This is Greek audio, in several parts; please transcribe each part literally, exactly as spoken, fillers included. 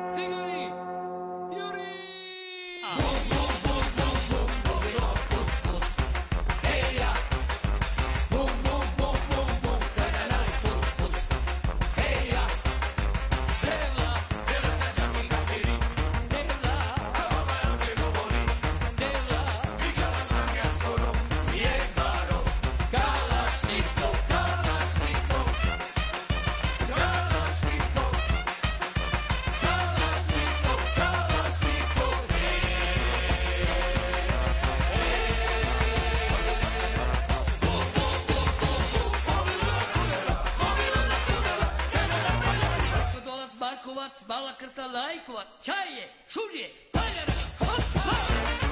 Bala krca lajkova, čaje, šužje, paljara, hop, hop!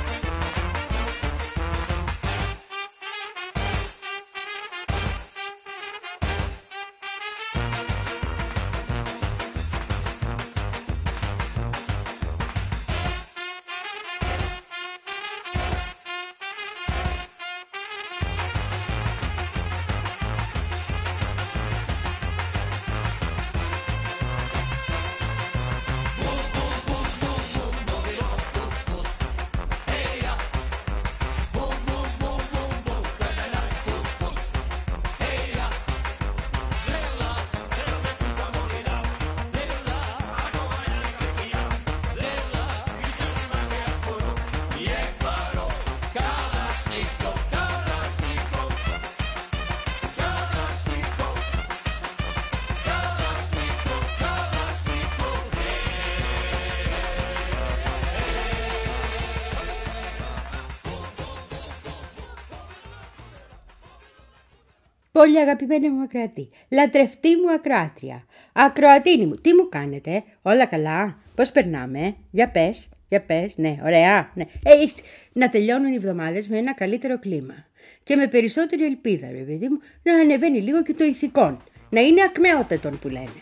Πολύ αγαπημένη μου ακροατή, λατρευτή μου ακροάτρια, ακροατίνη μου, τι μου κάνετε, όλα καλά, πώς περνάμε, για πες, για πες, ναι, ωραία, ναι. Ε, να τελειώνουν οι εβδομάδες με ένα καλύτερο κλίμα και με περισσότερη ελπίδα, ρε παιδί μου, να ανεβαίνει λίγο και το ηθικόν, να είναι ακμεότατον που λένε.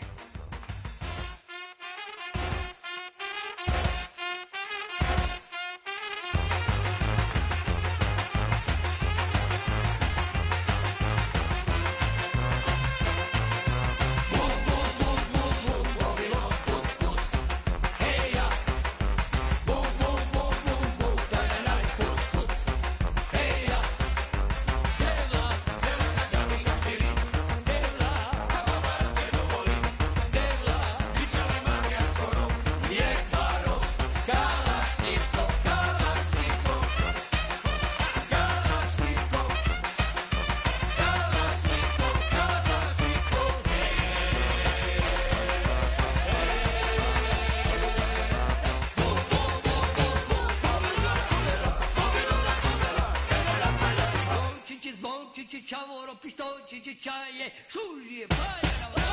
Čavoro, pištolčići, čaje, šužije, paljara,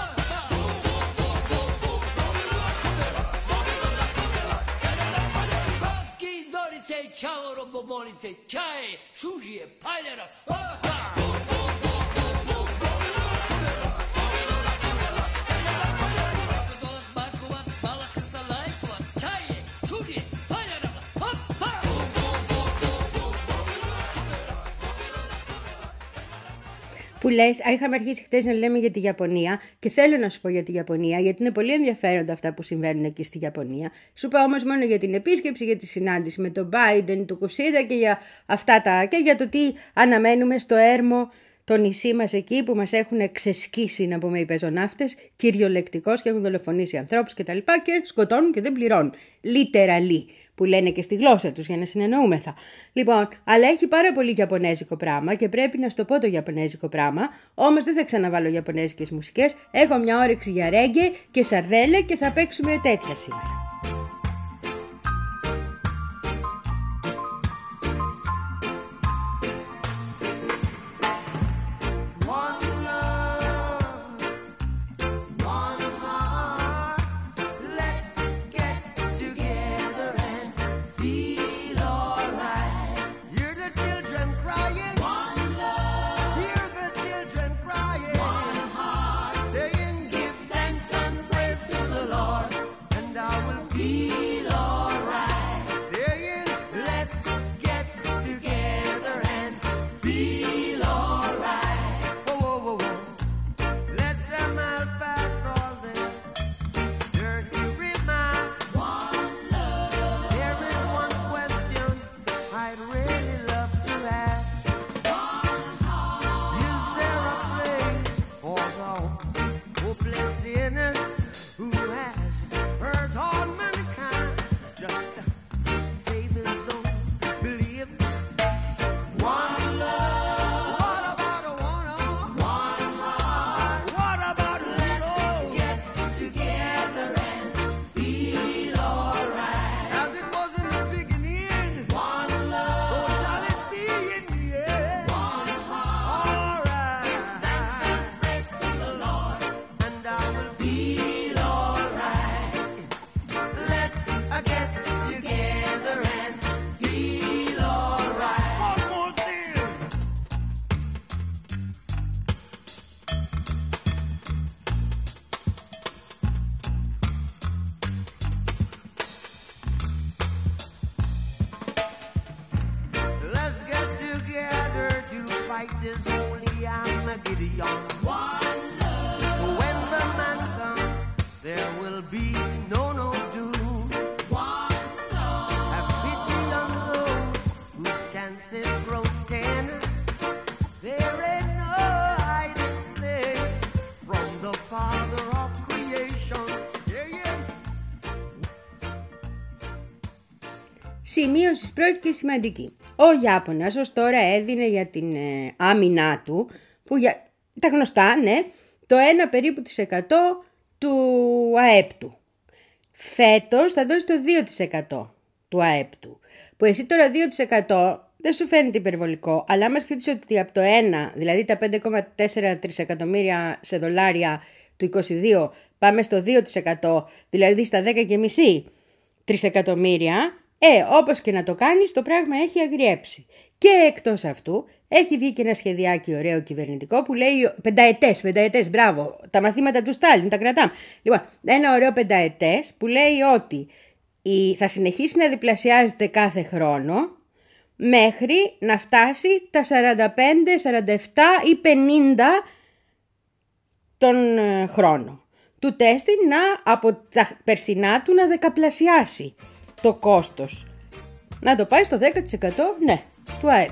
Vapki, zorice, čavoro, bobolice, čaje, šužije, paljara, Που λες, είχαμε αρχίσει χτες να λέμε για τη Ιαπωνία και θέλω να σου πω για τη Ιαπωνία, γιατί είναι πολύ ενδιαφέροντα αυτά που συμβαίνουν εκεί στη Ιαπωνία. Σου είπα όμως μόνο για την επίσκεψη, για τη συνάντηση με τον Biden, του Κουσίδα και για αυτά τα, και για το τι αναμένουμε στο έρμο, το νησί μας εκεί που μας έχουν ξεσκίσει, να πούμε, οι πεζοναύτες, κυριολεκτικώς, και έχουν δολοφονήσει ανθρώπους και τα λοιπά και σκοτώνουν και δεν πληρώνουν. Literally, που λένε και στη γλώσσα τους για να συνεννοούμεθα. Λοιπόν, αλλά έχει πάρα πολύ ιαπωνέζικο πράγμα και πρέπει να στο πω το ιαπωνέζικο πράγμα, όμως δεν θα ξαναβάλω ιαπωνέζικες μουσικές, έχω μια όρεξη για ρέγγε και σαρδέλε και θα παίξουμε τέτοια σήμερα. I will beyond. One love. So when the man comes, there will be no no doom. One soul. Have pity on those whose chances grow tender. There ain't no hiding place from the Father of creation. Yeah, yeah. Σημείωση πρώτη και σημαντική. Ο Ιάπωνας ως τώρα έδινε για την ε, άμυνά του, που για τα γνωστά, ναι, το ένα περίπου της εκατό του ΑΕΠ του. Φέτος θα δώσει το δύο τοις εκατό του ΑΕΠ του. Που εσύ τώρα δύο τοις εκατό δεν σου φαίνεται υπερβολικό, αλλά άμα σκεφτείς ότι από το ένα, δηλαδή τα πέντε κόμμα τέσσερα τρισεκατομμύρια σε δολάρια του είκοσι δύο, πάμε στο δύο τοις εκατό, δηλαδή στα δέκα κόμμα πέντε τρισεκατομμύρια, ε, όπως και να το κάνεις, το πράγμα έχει αγριέψει. Και εκτός αυτού, έχει βγει και ένα σχεδιάκι ωραίο κυβερνητικό που λέει πενταετές, πενταετές, μπράβο, τα μαθήματα του Στάλιν, τα κρατάμε. Λοιπόν, ένα ωραίο πενταετές που λέει ότι η, θα συνεχίσει να διπλασιάζεται κάθε χρόνο μέχρι να φτάσει τα σαράντα πέντε, σαράντα επτά ή πενήντα τον χρόνο. Του τέστη να από τα περσινά του να δεκαπλασιάσει το κόστος. Να το πάει στο δέκα τοις εκατό, ναι, του ΑΕΠ.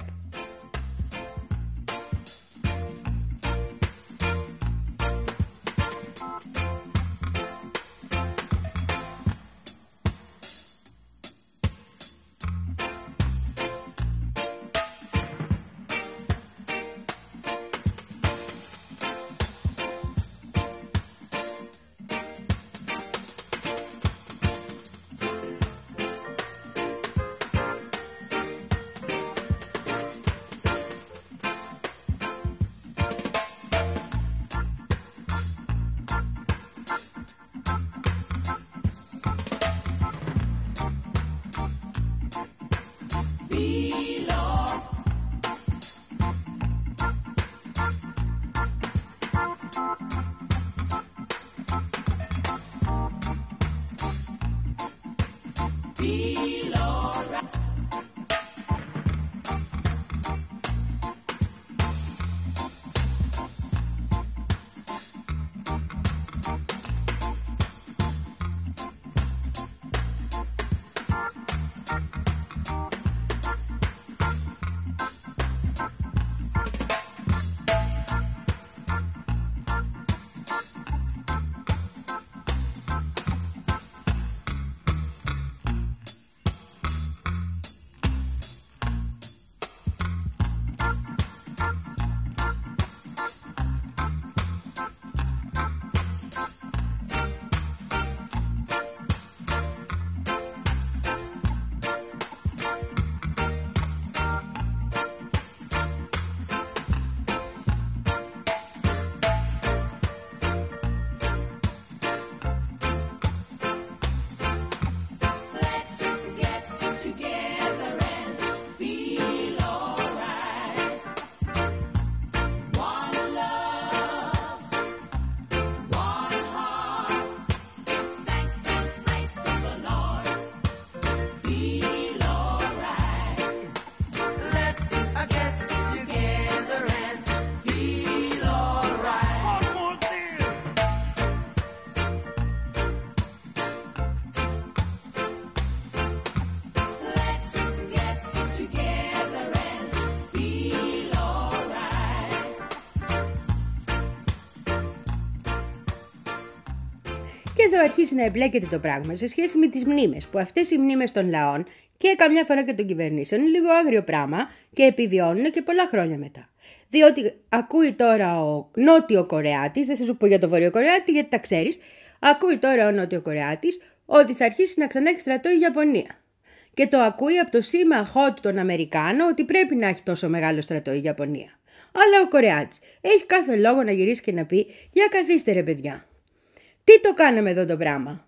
Και εδώ αρχίσει να εμπλέκεται το πράγμα σε σχέση με τις μνήμες, που αυτές οι μνήμες των λαών και καμιά φορά και των κυβερνήσεων είναι λίγο άγριο πράγμα και επιβιώνουν και πολλά χρόνια μετά. Διότι ακούει τώρα ο Νότιο Κορεάτης, δεν θα σου πω για το Βόρειο Κορεάτη γιατί τα ξέρεις, ακούει τώρα ο Νότιο Κορεάτης ότι θα αρχίσει να ξανά έχει στρατό η Ιαπωνία. Και το ακούει από το σύμμαχό του τον Αμερικάνο ότι πρέπει να έχει τόσο μεγάλο στρατό η Ιαπωνία. Αλλά ο Κορεάτης έχει κάθε λόγο να γυρίσει και να πει: για καθίστε ρε παιδιά. Τι το κάναμε εδώ το πράγμα?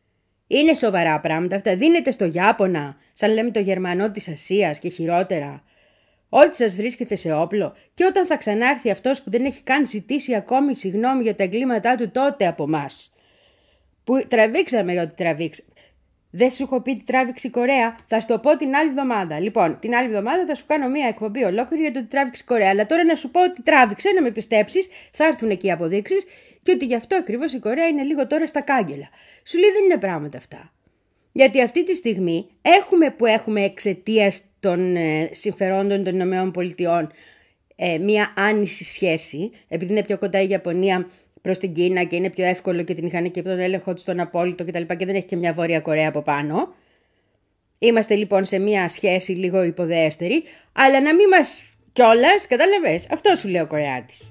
Είναι σοβαρά πράγματα αυτά. Δίνετε στο Ιάπωνα, σαν λέμε το Γερμανό της Ασίας και χειρότερα, ό,τι σας βρίσκεται σε όπλο, και όταν θα ξανάρθει αυτός που δεν έχει καν ζητήσει ακόμη συγγνώμη για τα εγκλήματά του τότε από μας, που τραβήξαμε ό,τι τραβήξαμε. Δεν σου έχω πει τι τράβηξε η Κορέα. Θα σου το πω την άλλη εβδομάδα. Λοιπόν, την άλλη εβδομάδα θα σου κάνω μία εκπομπή ολόκληρη για το τι τράβηξε η Κορέα. Αλλά τώρα να σου πω ότι τράβηξε, να με πιστέψεις, θα έρθουν εκεί οι αποδείξεις και ότι γι' αυτό ακριβώς η Κορέα είναι λίγο τώρα στα κάγκελα. Σου λέει δεν είναι πράγματα αυτά. Γιατί αυτή τη στιγμή έχουμε που έχουμε εξαιτίας των ε, συμφερόντων των ΗΠΑ ε, μία άνηση σχέση, επειδή είναι πιο κοντά η Ιαπωνία προς την Κίνα και είναι πιο εύκολο και την είχαν και τον έλεγχο του στον απόλυτο κτλ. Και δεν έχει και μια Βόρεια Κορέα από πάνω. Είμαστε λοιπόν σε μια σχέση λίγο υποδέστερη, αλλά να μην μας κιόλας, κατάλαβες, αυτό σου λέει ο Κορεάτης.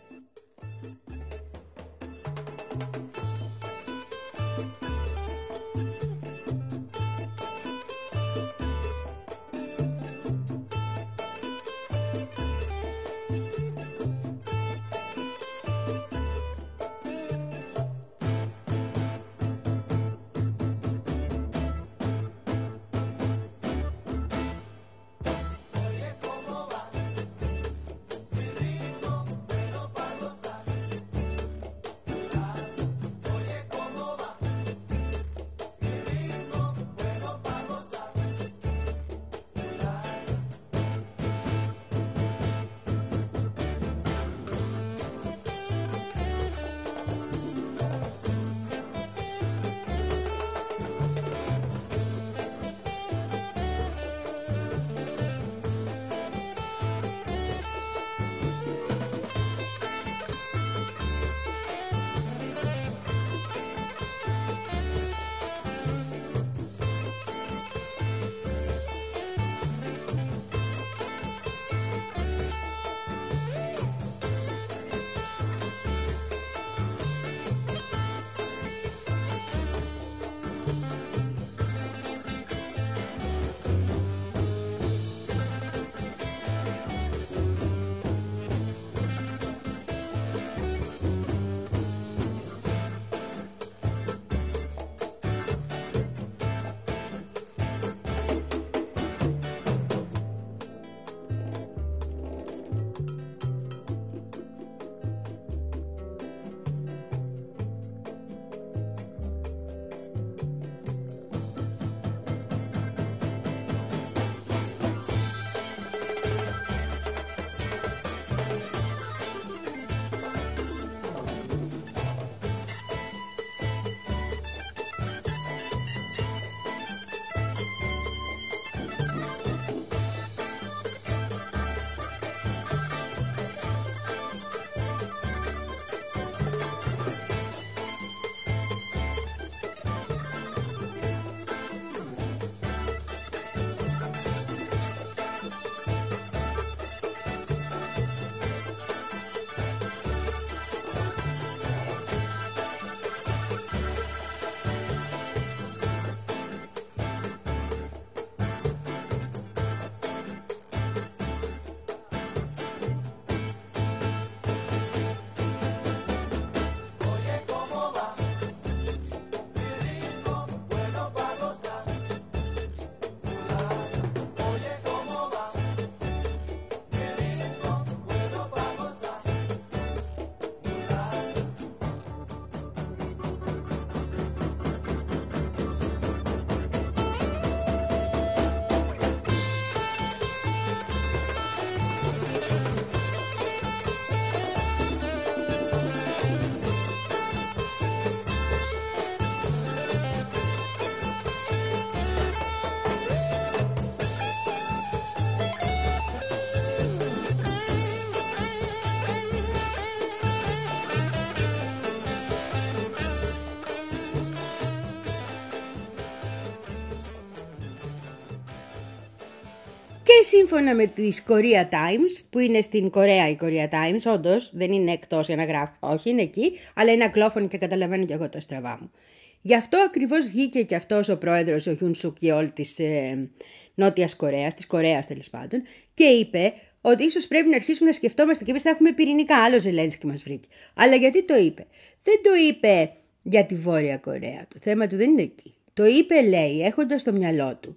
Και σύμφωνα με τις Korea Times, που είναι στην Κορέα η Korea Times, όντως δεν είναι εκτός για να γράφει, όχι είναι εκεί, αλλά είναι αγγλόφωνη και καταλαβαίνω και εγώ τα στραβά μου. Γι' αυτό ακριβώς βγήκε και αυτός ο πρόεδρος, ο Γιουν Σουκ Ιόλ της ε, Νότιας Κορέας, της Κορέας τέλος πάντων, και είπε ότι ίσως πρέπει να αρχίσουμε να σκεφτόμαστε και εμείς θα έχουμε πυρηνικά. Άλλο Ζελένσκι μας βρήκε. Αλλά γιατί το είπε? Δεν το είπε για τη Βόρεια Κορέα. Το θέμα του δεν είναι εκεί. Το είπε, λέει, έχοντας στο μυαλό του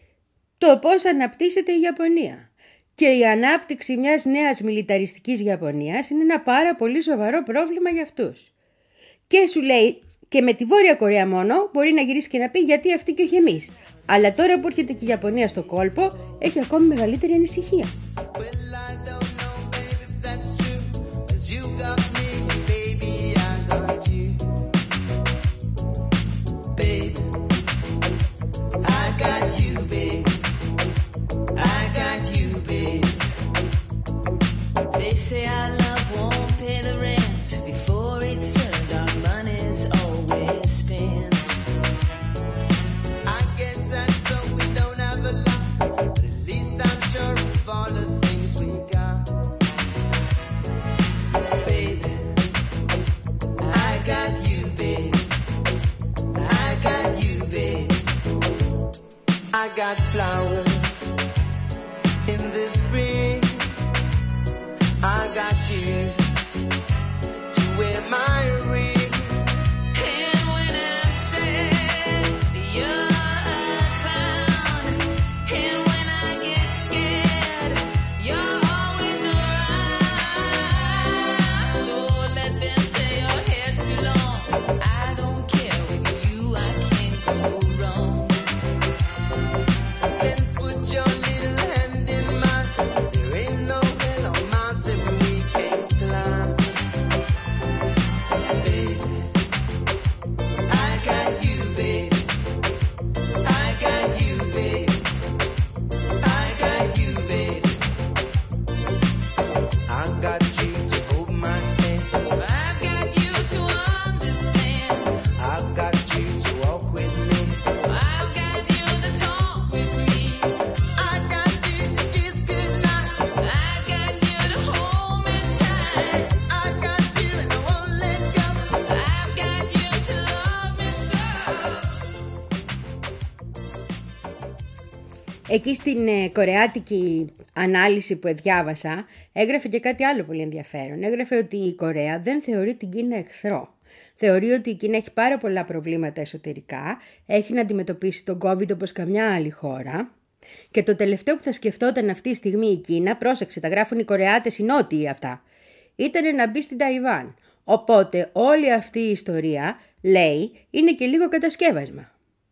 το πώς αναπτύσσεται η Ιαπωνία. Και η ανάπτυξη μιας νέας μιλιταριστικής Ιαπωνίας είναι ένα πάρα πολύ σοβαρό πρόβλημα για αυτούς. Και σου λέει, Και με τη Βόρεια Κορέα μόνο μπορεί να γυρίσει και να πει γιατί αυτοί και όχι εμείς. Αλλά τώρα που έρχεται και η Ιαπωνία στο κόλπο, έχει ακόμη μεγαλύτερη ανησυχία. I got flowers in the spring. I got you to wear my ring. And when I said you're a clown, and when I get scared, you're always around. So let them say your hair's too long. I don't care, with you I can't go wrong. Then put your little hand in mine. There ain't no hill or mountain we can't climb. Baby, I got you, baby. I got you, baby. I got you, baby. I got you to hold my hand. I've got you to understand. I've got you to walk with me. I've got you to talk with me. I got you to kiss goodnight. I've got you to hold me tight. I got you and I won't let go. I've got you to love me so. Εκεί στην ε, κορεάτικη ανάλυση που διάβασα, έγραφε και κάτι άλλο πολύ ενδιαφέρον. Έγραφε ότι η Κορέα δεν θεωρεί την Κίνα εχθρό. Θεωρεί ότι η Κίνα έχει πάρα πολλά προβλήματα εσωτερικά, έχει να αντιμετωπίσει τον COVID όπως καμιά άλλη χώρα. Και το τελευταίο που θα σκεφτόταν αυτή τη στιγμή η Κίνα, πρόσεξε, τα γράφουν οι Κορεάτες οι νότιοι αυτά, ήταν να μπει στην Ταϊβάν. Οπότε όλη αυτή η ιστορία, λέει, είναι και λίγο κατασκεύασμα.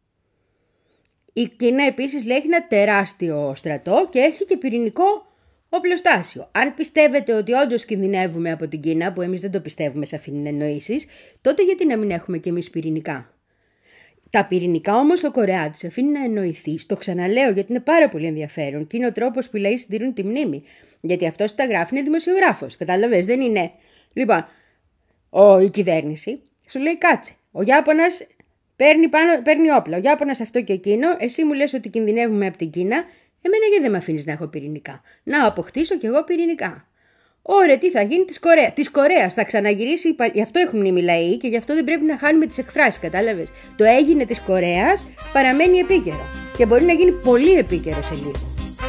Η Κίνα επίσης λέει έχει ένα τεράστιο στρατό και έχει και πυρηνικό οπλοστάσιο. Αν πιστεύετε ότι όντως κινδυνεύουμε από την Κίνα, που εμείς δεν το πιστεύουμε σε αυτήν την εννοήσεις, τότε γιατί να μην έχουμε κι εμείς πυρηνικά. Τα πυρηνικά όμως ο Κορεάτης αφήνει να εννοηθεί, το ξαναλέω γιατί είναι πάρα πολύ ενδιαφέρον και είναι ο τρόπος που οι λαοί συντηρούν τη μνήμη. Γιατί αυτός που τα γράφει είναι δημοσιογράφος, κατάλαβες, δεν είναι. Λοιπόν, ο, η κυβέρνηση σου λέει κάτσε, ο Ιάπωνας παίρνει, πάνω, παίρνει όπλα, ο Ιάπωνας αυτό και εκείνο, εσύ μου λες ότι κινδυνεύουμε από την Κίνα, εμένα γιατί δεν με αφήνεις να έχω πυρηνικά. Να αποκτήσω κι εγώ πυρηνικά. Ωραία, τι θα γίνει της Κορέας. Της Κορέας θα ξαναγυρίσει, γι' αυτό έχουν μνήμη λαοί και γι' αυτό δεν πρέπει να χάνουμε τις εκφράσεις, κατάλαβες. Το έγινε της Κορέας παραμένει επίκαιρο και μπορεί να γίνει πολύ επίκαιρο σε λίγο.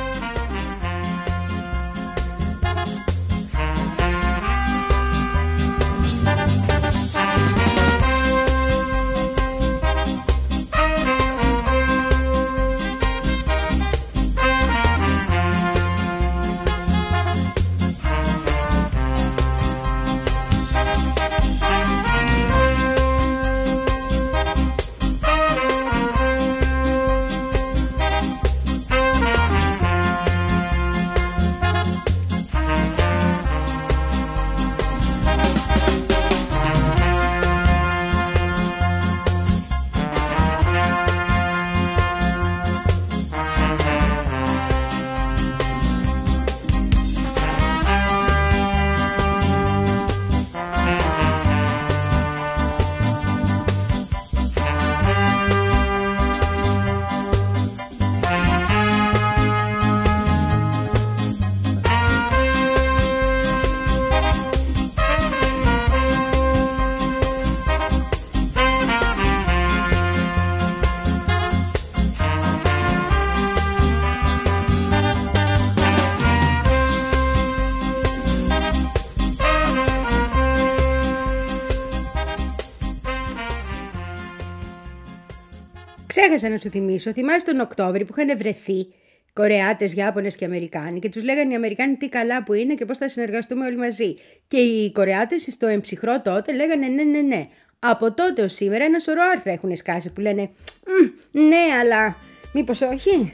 Ξέχασα να σου θυμίσω, θυμάσαι τον Οκτώβρη που είχαν βρεθεί Κορεάτες, Ιάπωνες και Αμερικάνοι και τους λέγανε οι Αμερικάνοι τι καλά που είναι και πώς θα συνεργαστούμε όλοι μαζί. Και οι Κορεάτες στο εμψυχρό τότε λέγανε ναι, ναι, ναι. Από τότε ως σήμερα ένα σωρό άρθρα έχουν σκάσει που λένε ναι, αλλά μήπως όχι.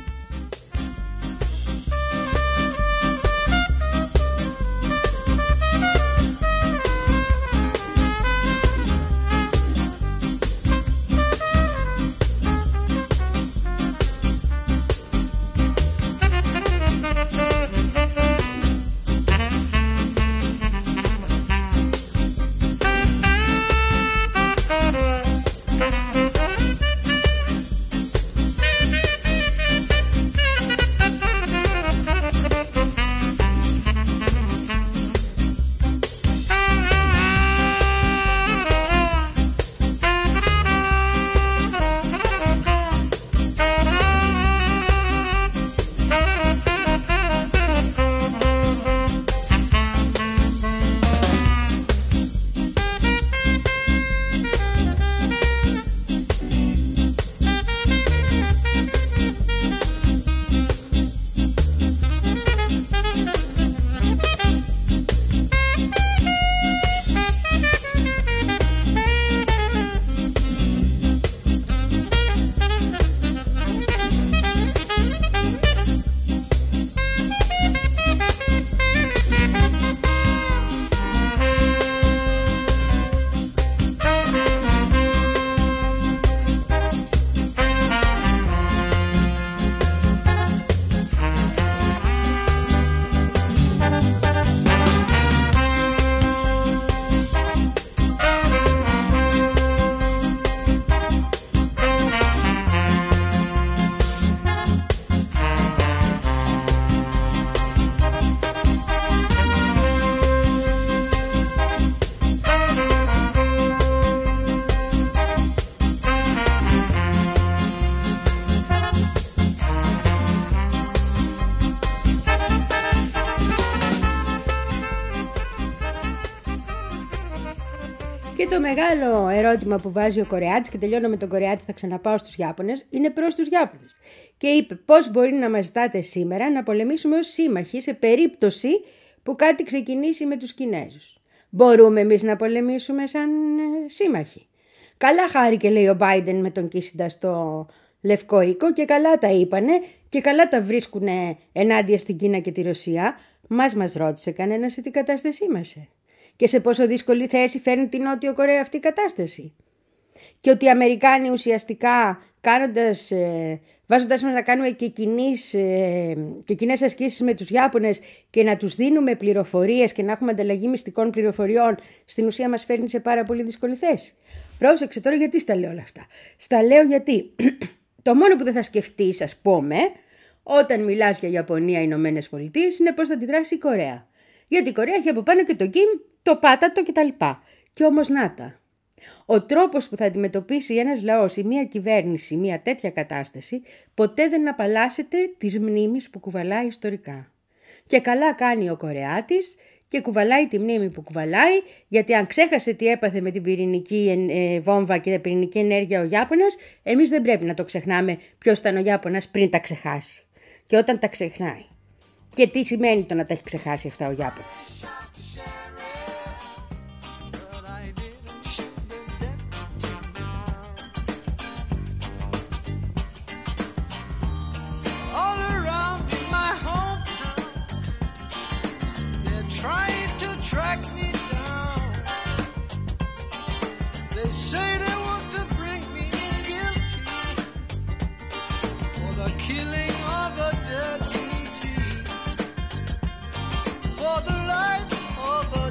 Και το μεγάλο ερώτημα που βάζει ο Κορεάτης, και τελειώνω με τον Κορεάτη, θα ξαναπάω στους Ιάπωνες, είναι προς τους Ιάπωνες. Και είπε πώς μπορεί να μας ζητάτε σήμερα να πολεμήσουμε ως σύμμαχοι σε περίπτωση που κάτι ξεκινήσει με τους Κινέζους. Μπορούμε εμείς να πολεμήσουμε σαν ε, σύμμαχοι. Καλά χάρηκε, λέει ο Μπάιντεν με τον Κίσιντα στο Λευκό Οίκο, και καλά τα είπανε και καλά τα βρίσκουνε ενάντια στην Κίνα και τη Ρωσία. Μας μας ρώτησε κανένας σε τι κατάσταση είμαστε. Και σε πόσο δύσκολη θέση φέρνει την Νότιο Κορέα αυτή η κατάσταση. Και ότι οι Αμερικάνοι ουσιαστικά κάνοντας, ε, βάζοντας μας να κάνουμε και, κοινής, ε, και κοινές ασκήσεις με τους Ιάπωνες και να τους δίνουμε πληροφορίες και να έχουμε ανταλλαγή μυστικών πληροφοριών, στην ουσία μας φέρνει σε πάρα πολύ δύσκολη θέση. Πρόσεξε τώρα γιατί στα λέω όλα αυτά. Στα λέω γιατί το μόνο που δεν θα σκεφτείς, ας πούμε, όταν μιλάς για Ιαπωνία, Ηνωμένες Πολιτείες, είναι πώς θα αντιδράσει η Κορέα. Γιατί η Κορέα έχει από πάνω και το Κιμ, το πάτατο κτλ. Και όμως να τα. Ο τρόπος που θα αντιμετωπίσει ένας λαός ή μια κυβέρνηση μια τέτοια κατάσταση ποτέ δεν απαλλάσσεται της μνήμης που κουβαλάει ιστορικά. Και καλά κάνει ο Κορεάτης και κουβαλάει τη μνήμη που κουβαλάει, γιατί αν ξέχασε τι έπαθε με την πυρηνική ε, βόμβα και την πυρηνική ενέργεια ο Ιάπωνας, εμείς δεν πρέπει να το ξεχνάμε ποιος ήταν ο Ιάπωνας πριν τα ξεχάσει. Και όταν τα ξεχνάει. Και τι σημαίνει το να τα έχει ξεχάσει αυτά ο Ιάπωνας. For the life of a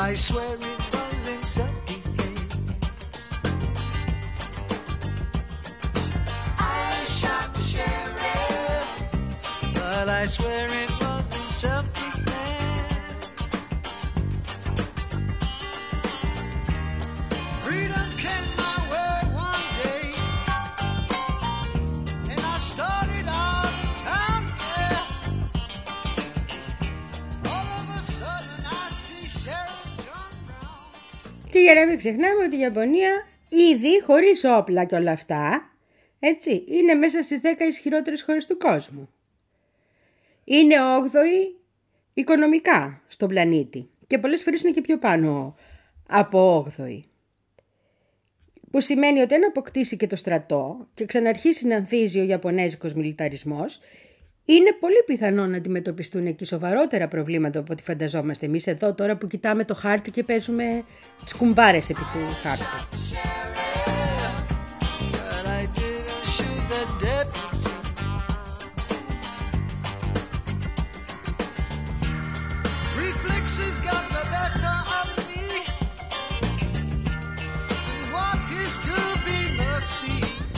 I swear it was in self-defense. I shot the sheriff, but I swear it was in self-defense. Freedom came my way one day, and I started out down there. All of a sudden I see Sheriff John Brown. Και για να μην ξεχνάμε ότι η Ιαπωνία ήδη χωρίς όπλα και όλα αυτά, έτσι, είναι μέσα στις δέκα ισχυρότερες χώρες του κόσμου. Είναι όγδοη οικονομικά στον πλανήτη και πολλές φορές είναι και πιο πάνω από όγδοη. Που σημαίνει ότι αν αποκτήσει και το στρατό και ξαναρχίσει να ανθίζει ο Ιαπωνέζικος μιλιταρισμός, είναι πολύ πιθανό να αντιμετωπιστούν εκεί σοβαρότερα προβλήματα από ό,τι φανταζόμαστε εμείς εδώ τώρα που κοιτάμε το χάρτη και παίζουμε τις κουμπάρες επί του χάρτη. But I didn't shoot the deputy. Reflexes got the better of me, and what is to be must be.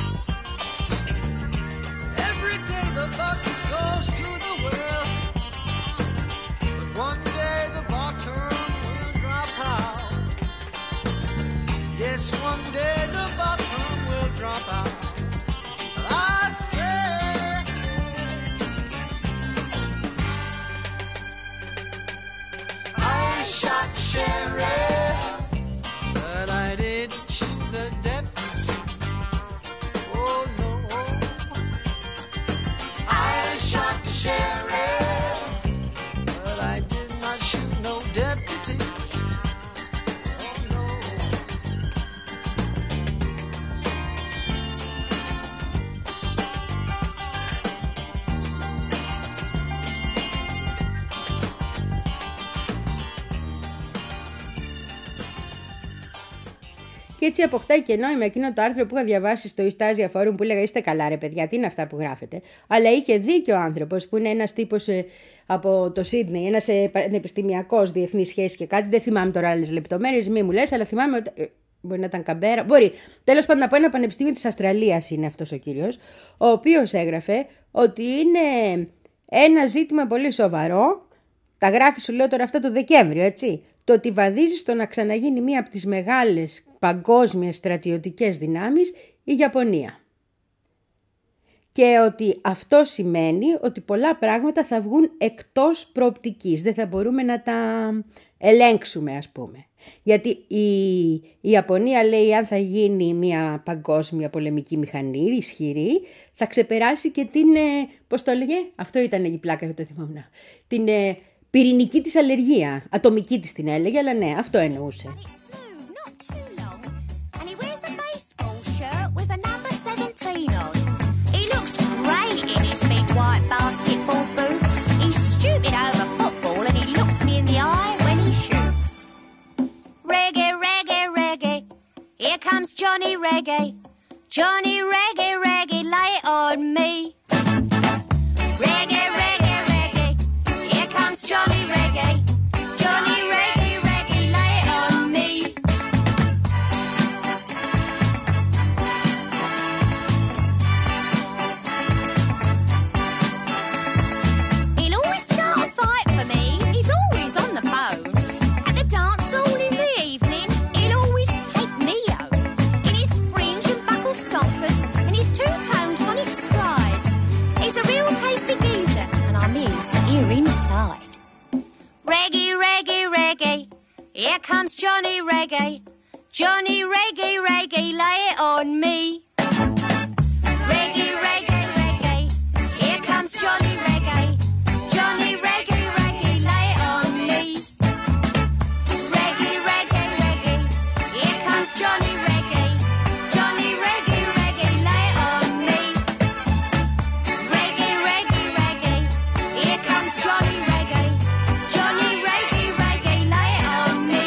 Every day the bucket goes to the well, but one day the bottom will drop out. Yes, one day the bottom will drop out. But I say, I shot the sheriff, but I didn't shoot the deputy. Oh no, I shot the sheriff, but I did not shoot no deputy. Oh no. Και έτσι αποκτάει και νόημα εκείνο το άρθρο που είχα διαβάσει στο Ιστάζια Forum που έλεγα είστε καλά ρε παιδιά, τι είναι αυτά που γράφετε. Αλλά είχε δίκιο ο άνθρωπος που είναι ένας τύπος ε, από το Σίδνεϊ, ένας ε, πανεπιστημιακός διεθνής σχέση και κάτι. Δεν θυμάμαι τώρα άλλες λεπτομέρειες, μη μου λες, αλλά θυμάμαι ότι. Ε, μπορεί να ήταν Καμπέρα, μπορεί. Τέλος πάντων από ένα πανεπιστήμιο της Αυστραλίας είναι αυτός ο κύριος, ο οποίος έγραφε ότι είναι ένα ζήτημα πολύ σοβαρό. Τα γράφει σου λέω τώρα αυτό το Δεκέμβριο, έτσι. Το ότι βαδίζει στο να ξαναγίνει μία από τις μεγάλες παγκόσμιες στρατιωτικές δυνάμεις η Ιαπωνία. Και ότι αυτό σημαίνει ότι πολλά πράγματα θα βγουν εκτός προοπτικής. Δεν θα μπορούμε να τα ελέγξουμε ας πούμε. Γιατί η, η Ιαπωνία λέει αν θα γίνει μια παγκόσμια πολεμική μηχανή ισχυρή θα ξεπεράσει και την, ε, πώς το έλεγε, αυτό ήταν η πλάκα, δεν το θυμάμαι, την ε, πυρηνική της αλλεργία, ατομική της την έλεγε, αλλά ναι, αυτό εννοούσε. White basketball boots. He's stupid over football and he looks me in the eye when he shoots. Reggae, reggae, reggae. Here comes Johnny Reggae. Johnny Reggae, reggae, lay it on me. Reggae, reggae, reggae. Here comes Johnny Reggae. Johnny Reggae, reggae, lay it on me. Reggae, reggae, reggae. Here comes Johnny Reggae. Johnny Reggae, reggae, lay it on me. Reggae, reggae, reggae. Here comes Johnny Reggae. Johnny Reggae, reggae, lay it on me. Reggae, reggae, reggae. Here comes Johnny Reggae. Johnny Reggae, reggae, lay it on me. Reggae, reggae, reggae. Here comes Johnny Reggae. Johnny Reggae, reggae, lay it on me.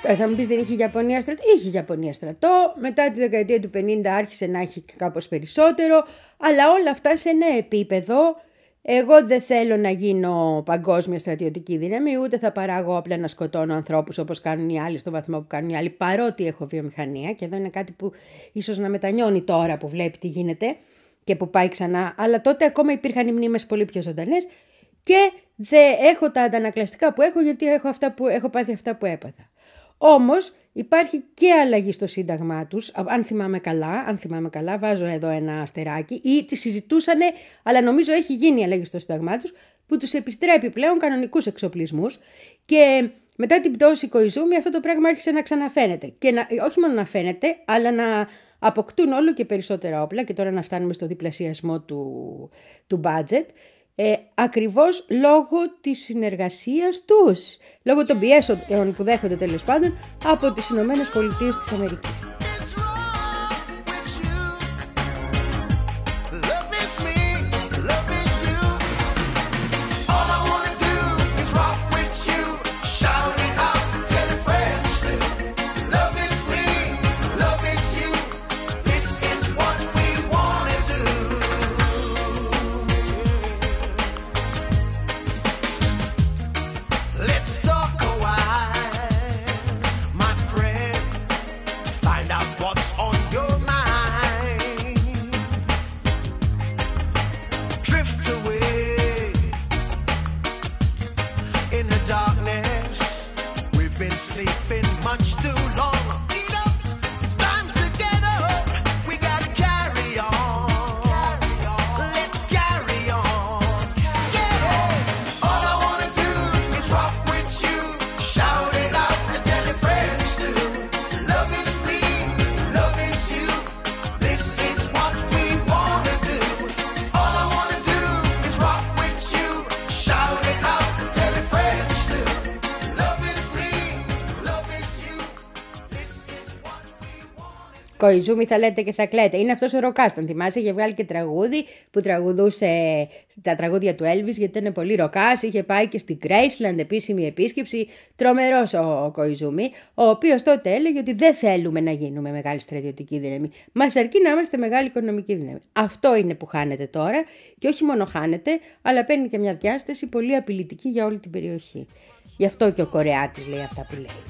Θα μου πεις δεν είχε η Ιαπωνία στρατό. Είχε η Ιαπωνία στρατό. Μετά τη δεκαετία του πενήντα άρχισε να έχει κάπως περισσότερο. Αλλά όλα αυτά σε ένα επίπεδο. Εγώ δεν θέλω να γίνω παγκόσμια στρατιωτική δύναμη, ούτε θα παράγω όπλα να σκοτώνω ανθρώπους όπως κάνουν οι άλλοι, στο βαθμό που κάνουν οι άλλοι, παρότι έχω βιομηχανία. Και εδώ είναι κάτι που ίσως να μετανιώνει τώρα που βλέπει τι γίνεται και που πάει ξανά. Αλλά τότε ακόμα υπήρχαν οι μνήμες πολύ πιο ζωντανές και δεν έχω τα αντανακλαστικά που έχω, γιατί έχω, αυτά που, έχω πάθει αυτά που έπαθα. Όμως υπάρχει και αλλαγή στο σύνταγμά τους, αν θυμάμαι καλά, αν θυμάμαι καλά, βάζω εδώ ένα αστεράκι, ή τη συζητούσανε, αλλά νομίζω έχει γίνει η αλλαγή στο σύνταγμά τους, που τους επιστρέπει πλέον κανονικούς εξοπλισμούς και μετά την πτώση Κοϊζούμι αυτό το πράγμα άρχισε να ξαναφαίνεται. Και να, όχι μόνο να φαίνεται, αλλά να αποκτούν όλο και περισσότερα όπλα και τώρα να φτάνουμε στο διπλασιασμό του, του budget. Ε, ακριβώς λόγω της συνεργασίας τους, λόγω των πιέσεων που δέχονται τέλος πάντων από τις Ηνωμένες Πολιτείες της Αμερικής. Κοϊζούμι θα λέτε και θα κλαίτε. Είναι αυτός ο ροκάς, τον θυμάσαι, είχε βγάλει και τραγούδι που τραγουδούσε τα τραγούδια του Έλβις, γιατί ήταν πολύ ροκάς, είχε πάει και στην Graceland επίσημη επίσκεψη, τρομερός ο Κοϊζούμι, ο οποίος τότε έλεγε ότι δεν θέλουμε να γίνουμε μεγάλη στρατιωτική δύναμη, μας αρκεί να είμαστε μεγάλη οικονομική δύναμη. Αυτό είναι που χάνεται τώρα και όχι μόνο χάνεται, αλλά παίρνει και μια διάσταση πολύ απειλητική για όλη την περιοχή. Γι' αυτό και ο Κορεάτης λέει αυτά που λέει.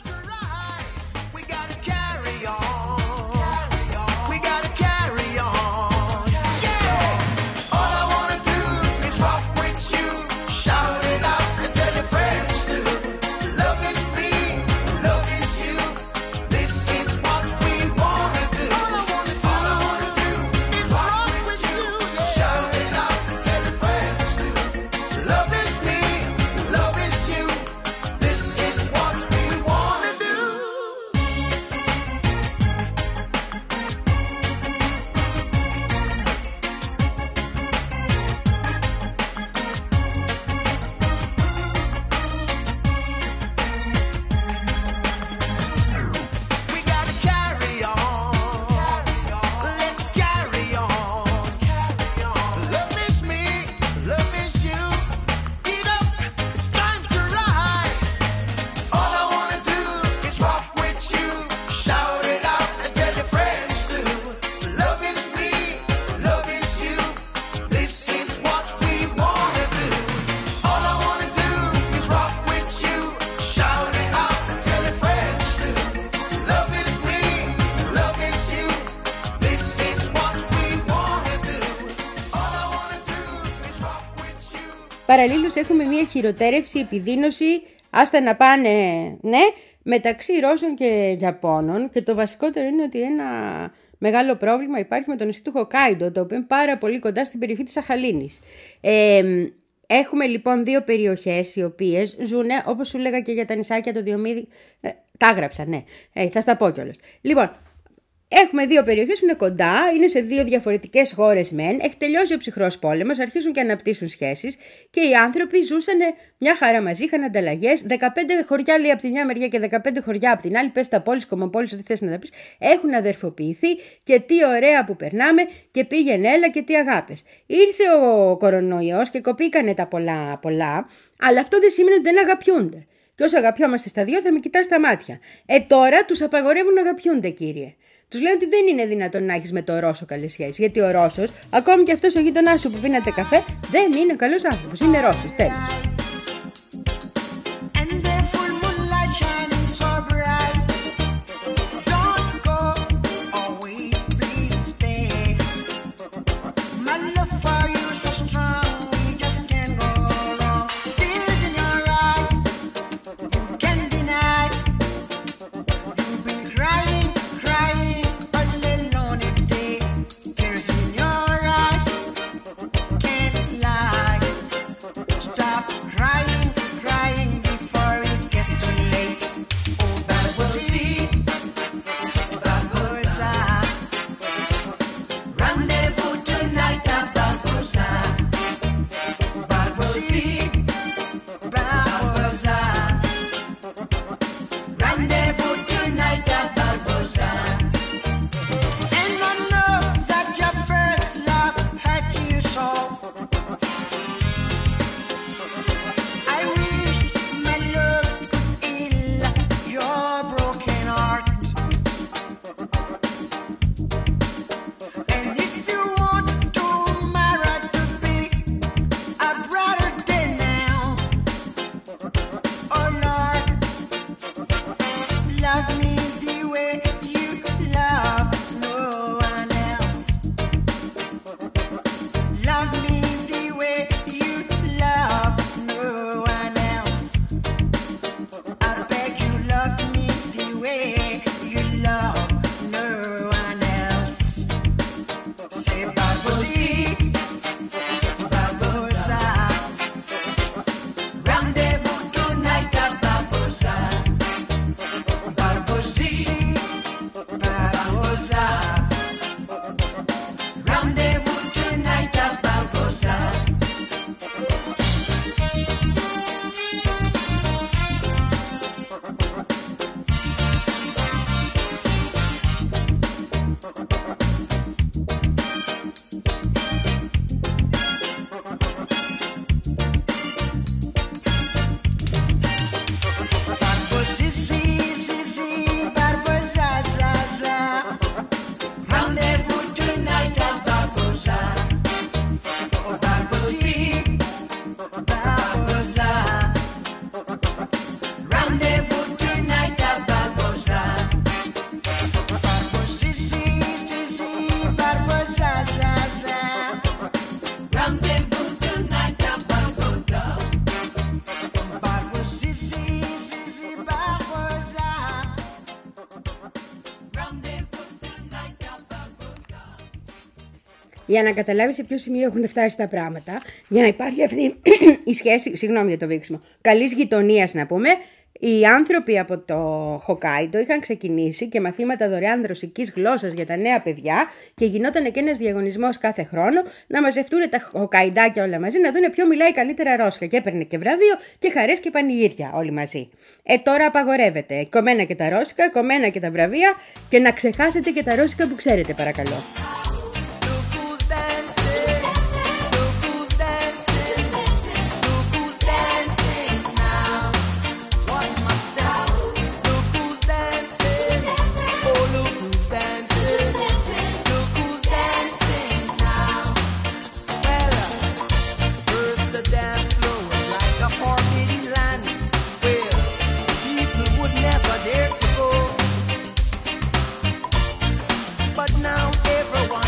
Παραλλήλως έχουμε μια χειροτέρευση, επιδείνωση, άστα να πάνε, ναι, μεταξύ Ρώσων και Ιαπώνων, και το βασικότερο είναι ότι ένα μεγάλο πρόβλημα υπάρχει με το νησί του Χοκάιντο, το οποίο είναι πάρα πολύ κοντά στην περιοχή της Σαχαλίνης. Ε, έχουμε λοιπόν δύο περιοχές οι οποίες ζουν, όπως σου λέγα και για τα νησάκια, το Διομήδη, ε, τα έγραψα, ναι, ε, θα στα πω κιόλας. Λοιπόν, έχουμε δύο περιοχές που είναι κοντά, είναι σε δύο διαφορετικές χώρες μεν, έχει τελειώσει ο ψυχρός πόλεμος, αρχίζουν και αναπτύσσουν σχέσεις και οι άνθρωποι ζούσαν μια χαρά μαζί, είχαν ανταλλαγές. δεκαπέντε χωριά λέει από τη μια μεριά και δεκαπέντε χωριά από την άλλη, πες τα πόλεις, κομμοπόλεις, ό,τι θες να τα πεις, έχουν αδερφοποιηθεί και τι ωραία που περνάμε και πήγαινε έλα και τι αγάπες. Ήρθε ο κορονοϊός και κοπήκανε τα πολλά πολλά, αλλά αυτό δεν σημαίνει ότι δεν αγαπιούνται. Και όσο αγαπιόμαστε στα δυο, θα με κοιτάς στα μάτια. Ε, τώρα τους απαγορεύουν να αγαπιούνται, κύριε. Τους λένε ότι δεν είναι δυνατόν να έχεις με το Ρώσο καλές σχέσεις. Γιατί ο Ρώσος, ακόμη και αυτός ο γείτονάς σου που πίνατε καφέ, δεν είναι καλός άνθρωπος. Είναι Ρώσος, τέλος. And the full moonlight shining so bright. Don't go away, please stay. My love for you is so strong, we just can't go wrong. Tears in your eyes, you can't deny. You've been crying, crying all alone today. Tears in your eyes, can't lie. Stop crying, crying before it gets too late. Oh, Barbosi, Barbosa, rendezvous tonight at Barbosa. Barbosi, Barbosa, rendezvous tonight at Barbosa. And I know that your first love hurt you so. I wish my love could heal your broken heart. And if you want to marry to be a brother then now, oh Lord, love me the way you love no one else. Love me the way you love no one else. I beg you, love me the way you love no one else. Say Barbosi, Barbosa, rendezvous tonight at Barbosa. Barbosi, Barbosa, rendezvous tonight at Barbosa. Barbosi, si, si, si, Barbosa, sa, sa. Rendezvous tonight at Barbosa. Oh, Barbosi, Barbosa. Rendezvous tonight at Barbosa. Barbosi, si, si, si, Barbosa, sa, sa. Rendezvous tonight at Barbosa. Barbosi, si, si, si, Barbosa. Rendezvous tonight at Barbosa. Για να καταλάβει σε ποιο σημείο έχουν φτάσει τα πράγματα, για να υπάρχει αυτή η σχέση, συγγνώμη για το βήξιμο, καλής γειτονίας να πούμε, οι άνθρωποι από το Χοκάιντο είχαν ξεκινήσει και μαθήματα δωρεάν ρωσικής γλώσσας για τα νέα παιδιά και γινόταν και ένας διαγωνισμός κάθε χρόνο να μαζευτούν τα Χοκαϊντάκια όλα μαζί, να δουν ποιο μιλάει καλύτερα Ρώσικα. Και έπαιρνε και βραβείο και χαρές και πανηγύρια όλοι μαζί. Ε, τώρα απαγορεύεται. Κομμένα και τα Ρώσικα, κομμένα και τα βραβεία και να ξεχάσετε και τα Ρώσικα που ξέρετε, παρακαλώ. Look who's dancing, look who's dancing, look who's dancing now. Watch my step. Look who's dancing, oh look who's dancing, look who's dancing now. Well, first the dance floor was like a forbidden land where people would never dare to go. But now everyone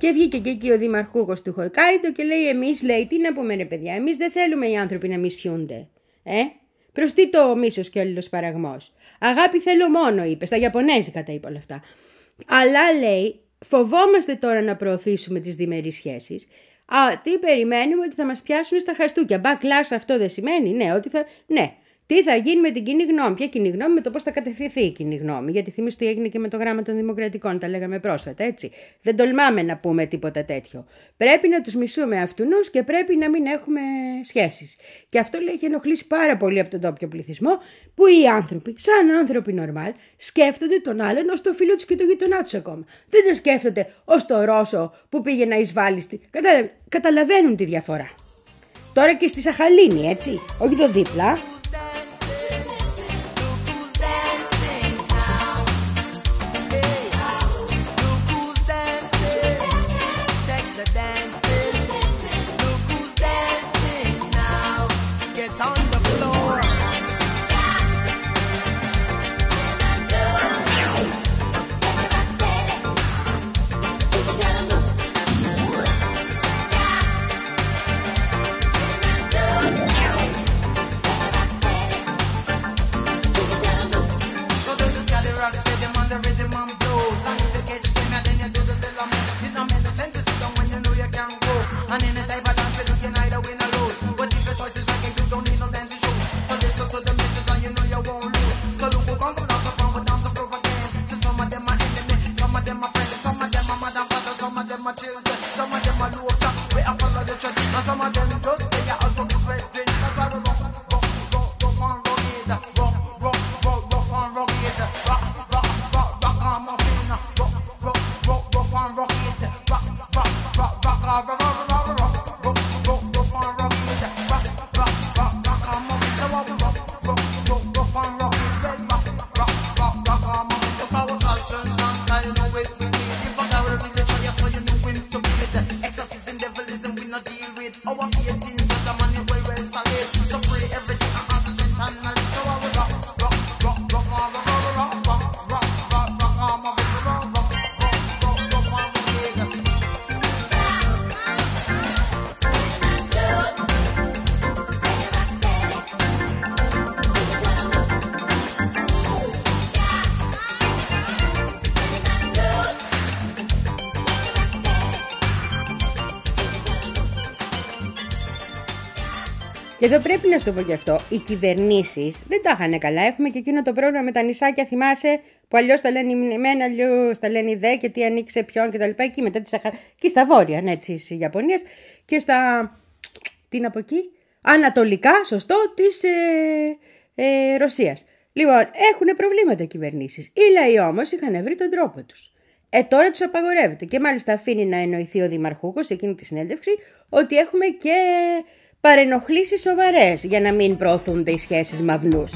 Και βγήκε και εκεί ο δημαρχούχος του Χοκάιντο και λέει: εμείς, λέει, τι να πούμε, ρε παιδιά, εμείς δεν θέλουμε οι άνθρωποι να μισιούνται. Ε, προς τι το μίσος και ο αλληλοσπαραγμός. Αγάπη θέλω μόνο, είπε, στα Ιαπωνέζικα τα είπε όλα αυτά. Αλλά, λέει, φοβόμαστε τώρα να προωθήσουμε τις διμερείς σχέσεις. Α, τι περιμένουμε, ότι θα μας πιάσουν στα χαστούκια. Backlash αυτό δεν σημαίνει, ναι, ότι θα. Ναι. Τι θα γίνει με την κοινή γνώμη, ποια κοινή γνώμη, με το πώς θα κατευθυνθεί η κοινή γνώμη. Γιατί θυμίσου τι έγινε και με το γράμμα των Δημοκρατικών, τα λέγαμε πρόσφατα, έτσι. Δεν τολμάμε να πούμε τίποτα τέτοιο. Πρέπει να τους μισούμε αυτουνούς και πρέπει να μην έχουμε σχέσεις. Και αυτό, λέει, έχει ενοχλήσει πάρα πολύ από τον τόπιο πληθυσμό, που οι άνθρωποι, σαν άνθρωποι νορμάλ, σκέφτονται τον άλλον ως το φίλο τους και το γειτονά τους ακόμα. Δεν το σκέφτονται ως το Ρώσο που πήγε να εισβάλλει. Στη... Καταλα... Καταλαβαίνουν τη διαφορά. Τώρα και στη Σαχαλίνη, έτσι, όχι το δίπλα. Και εδώ πρέπει να σου το πω γι' αυτό. Οι κυβερνήσεις δεν τα είχαν καλά. Έχουμε και εκείνο το πρόβλημα με τα νησάκια, θυμάσαι, που αλλιώς τα λένε μεν, αλλιώς τα λένε δε και τι ανοίξει ποιον κτλ. Εκεί μετά τη Σαχα... και στα βόρεια, ναι, της Ιαπωνίας και στα. Τι είναι από εκεί, ανατολικά, σωστό, της ε, ε, Ρωσίας. Λοιπόν, έχουν προβλήματα οι κυβερνήσεις. Οι λαοί όμως είχαν βρει τον τρόπο τους. Ε, τώρα τους απαγορεύεται. Και μάλιστα αφήνει να εννοηθεί ο δημαρχούχος σε εκείνη τη συνέντευξη ότι έχουμε και παρενοχλήσεις σοβαρές για να μην προωθούνται οι σχέσεις με αυνούς.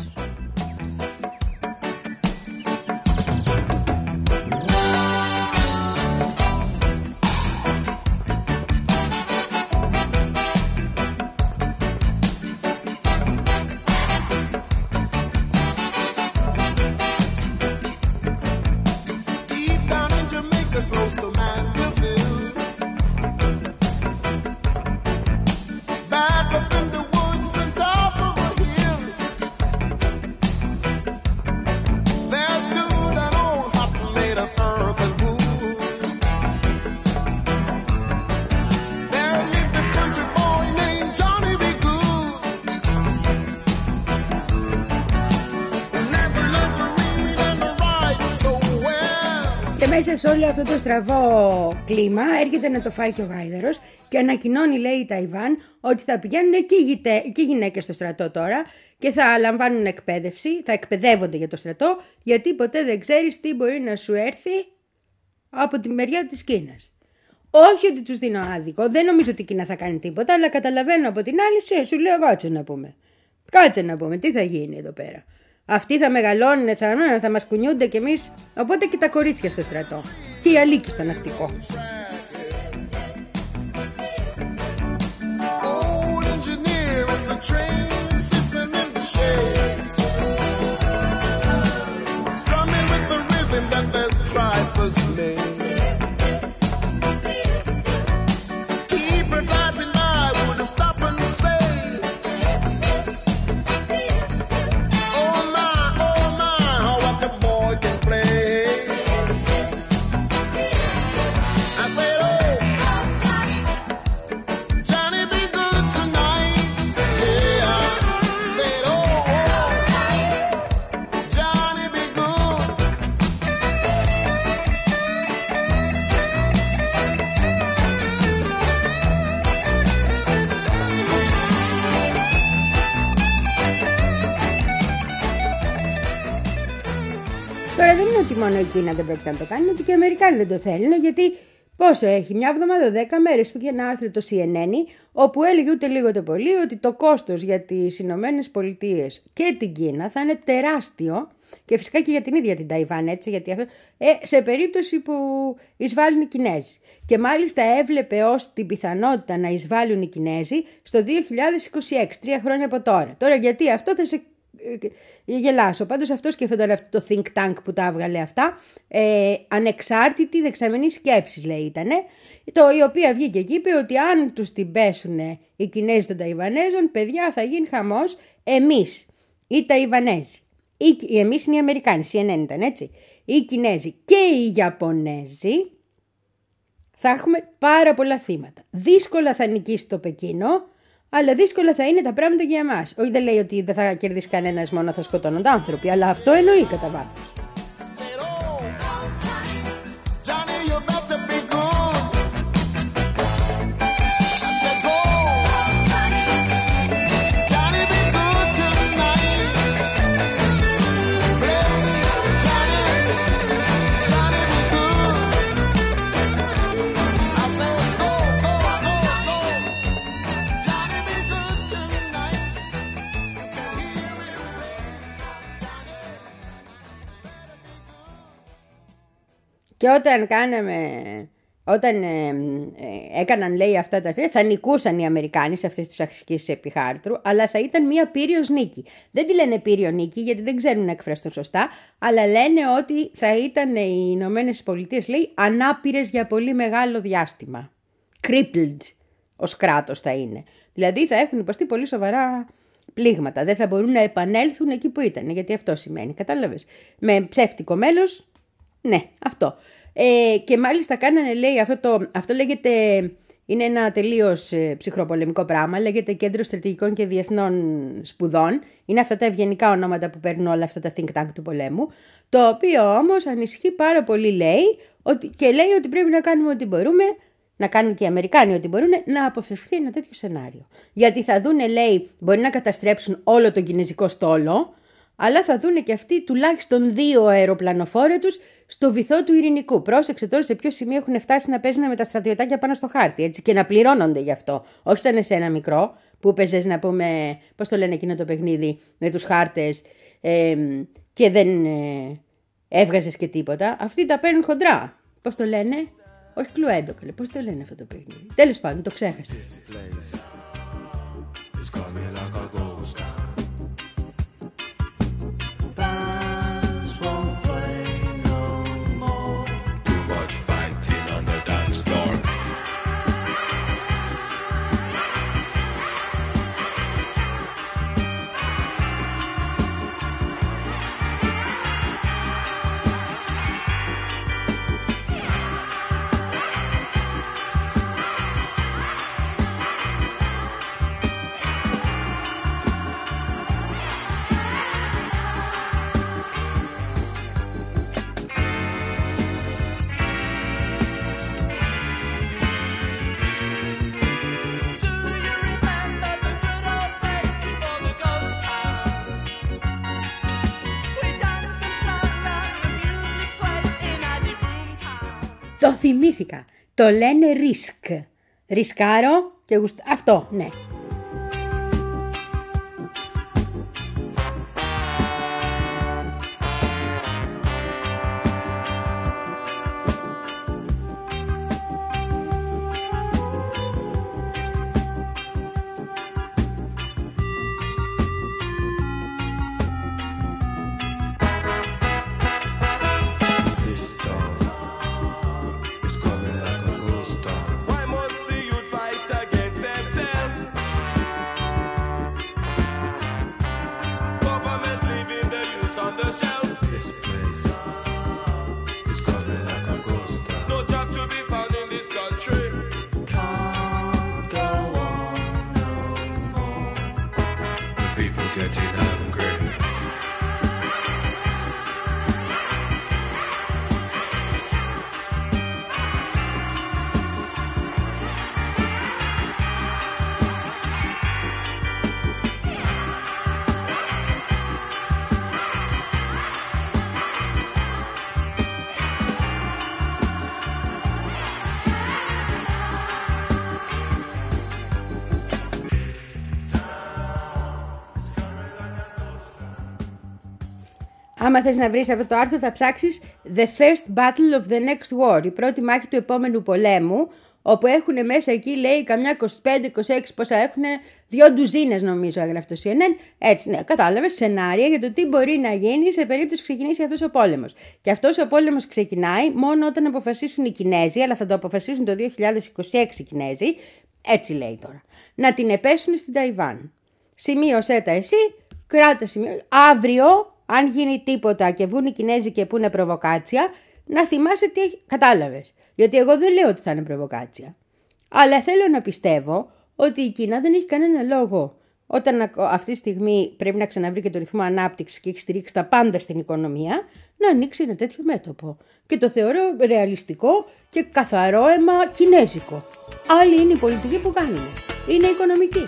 Μέσα σε όλο αυτό το στραβό κλίμα έρχεται να το φάει και ο Γάιδαρος και ανακοινώνει, λέει, η Ταϊβάν ότι θα πηγαίνουν εκεί, εκεί γυναίκες στο στρατό τώρα και θα λαμβάνουν εκπαίδευση, θα εκπαιδεύονται για το στρατό, γιατί ποτέ δεν ξέρεις τι μπορεί να σου έρθει από τη μεριά της Κίνας. Όχι ότι τους δίνω άδικο, δεν νομίζω ότι η Κίνα θα κάνει τίποτα, αλλά καταλαβαίνω από την άλλη, σου λέω κάτσε να πούμε. Κάτσε να πούμε, τι θα γίνει εδώ πέρα. Αυτοί θα μεγαλώνουν, θα, θα μας κουνιούνται κι εμείς. Οπότε και τα κορίτσια στο στρατό. Και οι αλήκοι στο ναυτικό. τώρα δεν είναι ότι μόνο η Κίνα δεν πρόκειται να το κάνει, είναι ότι και οι Αμερικάνοι δεν το θέλουν, γιατί πόσο έχει, μια εβδομάδα, δέκα μέρες που είχε ένα άρθρο το σι εν εν, όπου έλεγε ούτε λίγο το πολύ ότι το κόστος για τις Ηνωμένες Πολιτείες και την Κίνα θα είναι τεράστιο, και φυσικά και για την ίδια την Ταϊβάν, έτσι, γιατί αυτό, ε, σε περίπτωση που εισβάλλουν οι Κινέζοι. Και μάλιστα έβλεπε ως την πιθανότητα να εισβάλλουν οι Κινέζοι στο δύο χιλιάδες είκοσι έξι, τρία χρόνια από τώρα. Τώρα γιατί αυτό θα σε γελάσω. Πάντως αυτό σκεφτόταν αυτό το think tank που τα έβγαλε αυτά. Ε, ανεξάρτητη δεξαμενή σκέψη, λέει, ήτανε. Το, η οποία βγήκε και είπε ότι αν τους την πέσουν οι Κινέζοι των Ταϊβανέζων, παιδιά, θα γίνει χαμός. Εμείς, οι Ταϊβανέζοι, οι, εμείς είναι οι Αμερικάνοι, σι εν εν ήταν, έτσι, οι Κινέζοι και οι Ιαπωνέζοι, θα έχουμε πάρα πολλά θύματα. Δύσκολα θα νικήσει το Πεκίνο, αλλά δύσκολα θα είναι τα πράγματα για εμάς. Όχι, δεν λέει ότι δεν θα κερδίσει κανένας, μόνο θα σκοτώνονται άνθρωποι, αλλά αυτό εννοεί κατά βάθος. Και όταν κάναμε, όταν ε, ε, έκαναν, λέει, αυτά τα τέτοια, θα νικούσαν οι Αμερικάνοι σε αυτές τις ασκήσεις επιχάρτρου, αλλά θα ήταν μια πύριος νίκη. Δεν τη λένε πύριο νίκη, γιατί δεν ξέρουν να εκφραστούν σωστά, αλλά λένε ότι θα ήταν οι Ηνωμένες Πολιτείες, λέει, ανάπηρες για πολύ μεγάλο διάστημα. Crippled ως κράτος θα είναι. Δηλαδή θα έχουν υποστεί πολύ σοβαρά πλήγματα. Δεν θα μπορούν να επανέλθουν εκεί που ήταν, γιατί αυτό σημαίνει, κατάλαβες. Με ψεύτικο μέλος. Ναι, αυτό. Ε, και μάλιστα κάνανε, λέει, αυτό, το, αυτό λέγεται, είναι ένα τελείως ε, ψυχροπολεμικό πράγμα, λέγεται Κέντρο Στρατηγικών και Διεθνών Σπουδών. Είναι αυτά τα ευγενικά ονόματα που παίρνουν όλα αυτά τα think tank του πολέμου, το οποίο όμως ανισχύει πάρα πολύ, λέει, ότι, και λέει ότι πρέπει να κάνουμε ό,τι μπορούμε, να κάνουν και οι Αμερικάνοι ό,τι μπορούν, να αποφευχθεί ένα τέτοιο σενάριο. Γιατί θα δούνε, λέει, μπορεί να καταστρέψουν όλο τον κινέζικο στόλο, αλλά θα δούνε και αυτοί τουλάχιστον δύο αεροπλανοφόρα τους στο βυθό του Ειρηνικού. Πρόσεξε τώρα σε ποιο σημείο έχουν φτάσει να παίζουν με τα στρατιωτάκια πάνω στο χάρτη, έτσι, και να πληρώνονται γι' αυτό. Όχι σαν εσένα μικρό, που παίζες, να πούμε, πώς το λένε εκείνο το παιχνίδι, με τους χάρτες ε, και δεν ε, έβγαζες και τίποτα. Αυτοί τα παίρνουν χοντρά. Πώς το λένε, όχι κλουέντο, καλέ. Πώς το λένε αυτό το παιχνίδι. Τέλος πάντων, το ξέχασα. Το θυμήθηκα. Το λένε risk. Ρισκάρω και γουστ... Αυτό, ναι. Άμα θες να βρεις αυτό το άρθρο θα ψάξεις The First Battle of the Next War, η πρώτη μάχη του επόμενου πολέμου, όπου έχουν μέσα εκεί λέει καμιά είκοσι πέντε είκοσι έξι πόσα έχουν, δύο ντουζίνες νομίζω έγραφε το σι εν εν. Έτσι, ναι, κατάλαβες, σενάρια για το τι μπορεί να γίνει σε περίπτωση που ξεκινήσει αυτός ο πόλεμος. Και αυτός ο πόλεμος ξεκινάει μόνο όταν αποφασίσουν οι Κινέζοι, αλλά θα το αποφασίσουν το δύο χιλιάδες είκοσι έξι οι Κινέζοι, έτσι λέει τώρα, να την επέσουν στην Ταϊβάν. Σημείωσέ τα εσύ, κράτα σημείο. Αύριο, αν γίνει τίποτα και βγουν οι Κινέζοι και πούνε προβοκάτσια, να θυμάσαι τι έχει. Κατάλαβες. Γιατί εγώ δεν λέω ότι θα είναι προβοκάτσια. Αλλά θέλω να πιστεύω ότι η Κίνα δεν έχει κανένα λόγο. Όταν αυτή τη στιγμή πρέπει να ξαναβρει και το ρυθμό ανάπτυξης και έχει στηρίξει τα πάντα στην οικονομία, να ανοίξει ένα τέτοιο μέτωπο. Και το θεωρώ ρεαλιστικό και καθαρό αίμα κινέζικο. Άλλη είναι η πολιτική που κάνουν. Είναι οικονομική.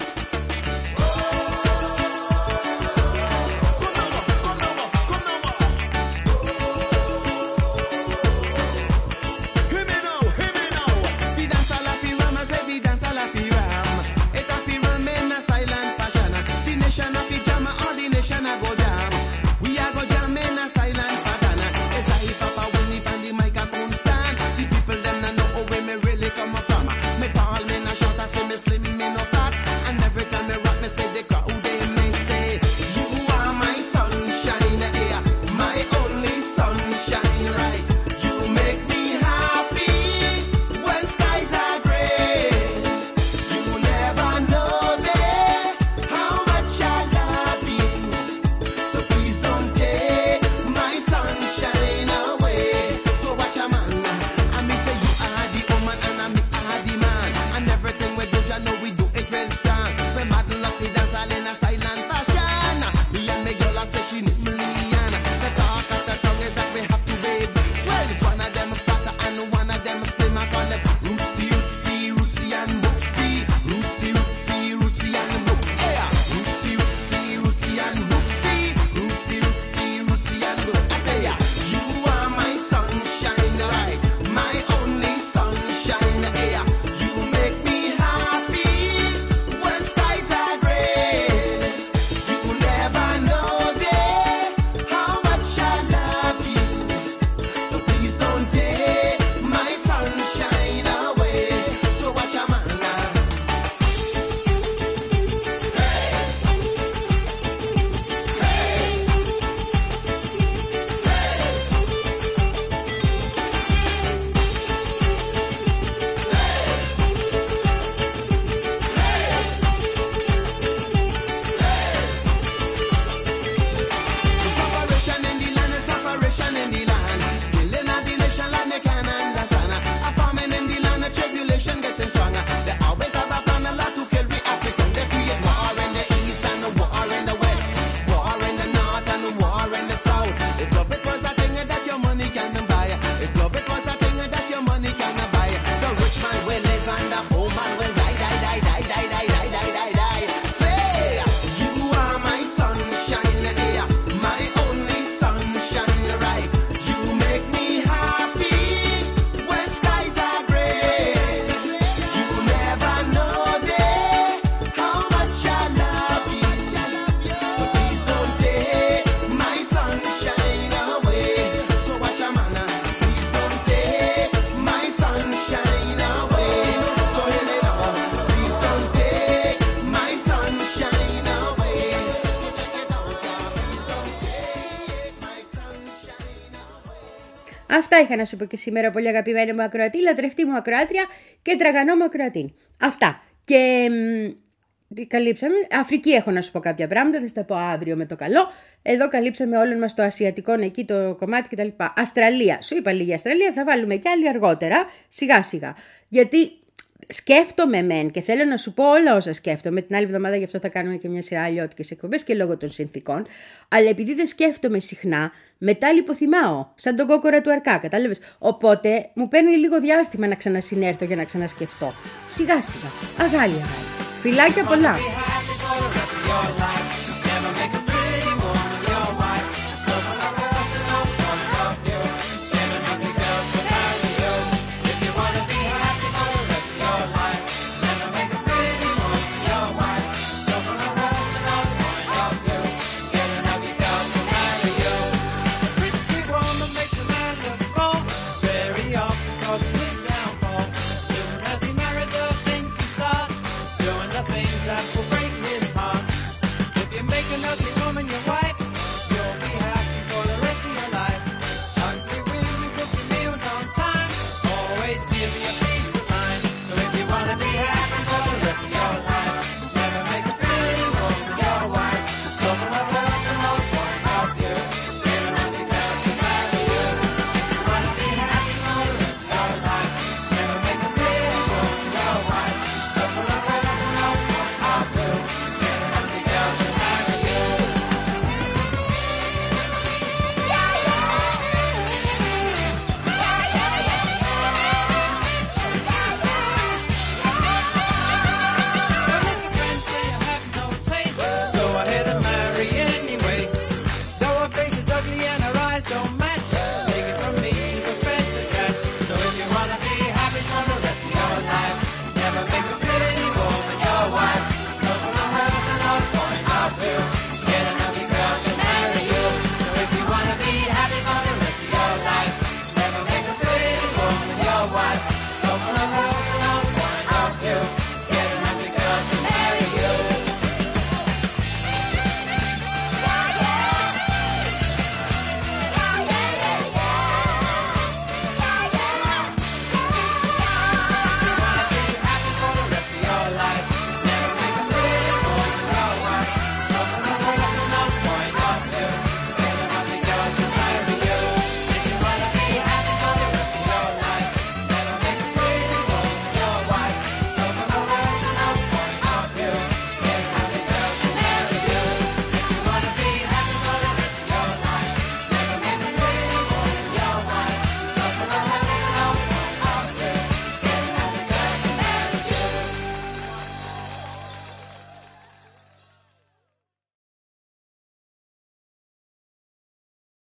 Αυτά είχα να σου πω και σήμερα, πολύ αγαπημένη μου ακροατή, λατρευτή μου ακροάτρια και τραγανό μου ακροατή. Αυτά. Και τι καλύψαμε. Αφρική έχω να σου πω κάποια πράγματα, θα στα πω αύριο με το καλό. Εδώ καλύψαμε όλων μας το ασιατικό, εκεί το κομμάτι κτλ. Αυστραλία. Σου είπα λίγη Αυστραλία, θα βάλουμε κι άλλη αργότερα, σιγά σιγά. Γιατί σκέφτομαι μεν και θέλω να σου πω όλα όσα σκέφτομαι. Την άλλη εβδομάδα γι' αυτό θα κάνουμε και μια σειρά αλλιώτικες εκπομπές και λόγω των συνθήκων. Αλλά επειδή δεν σκέφτομαι συχνά, μετά λιποθυμάω, σαν τον κόκορα του Αρκά, κατάλαβες. Οπότε μου παίρνει λίγο διάστημα να ξανασυνέρθω για να ξανασκεφτώ. Σιγά σιγά, αγάλια. Φιλάκια πολλά.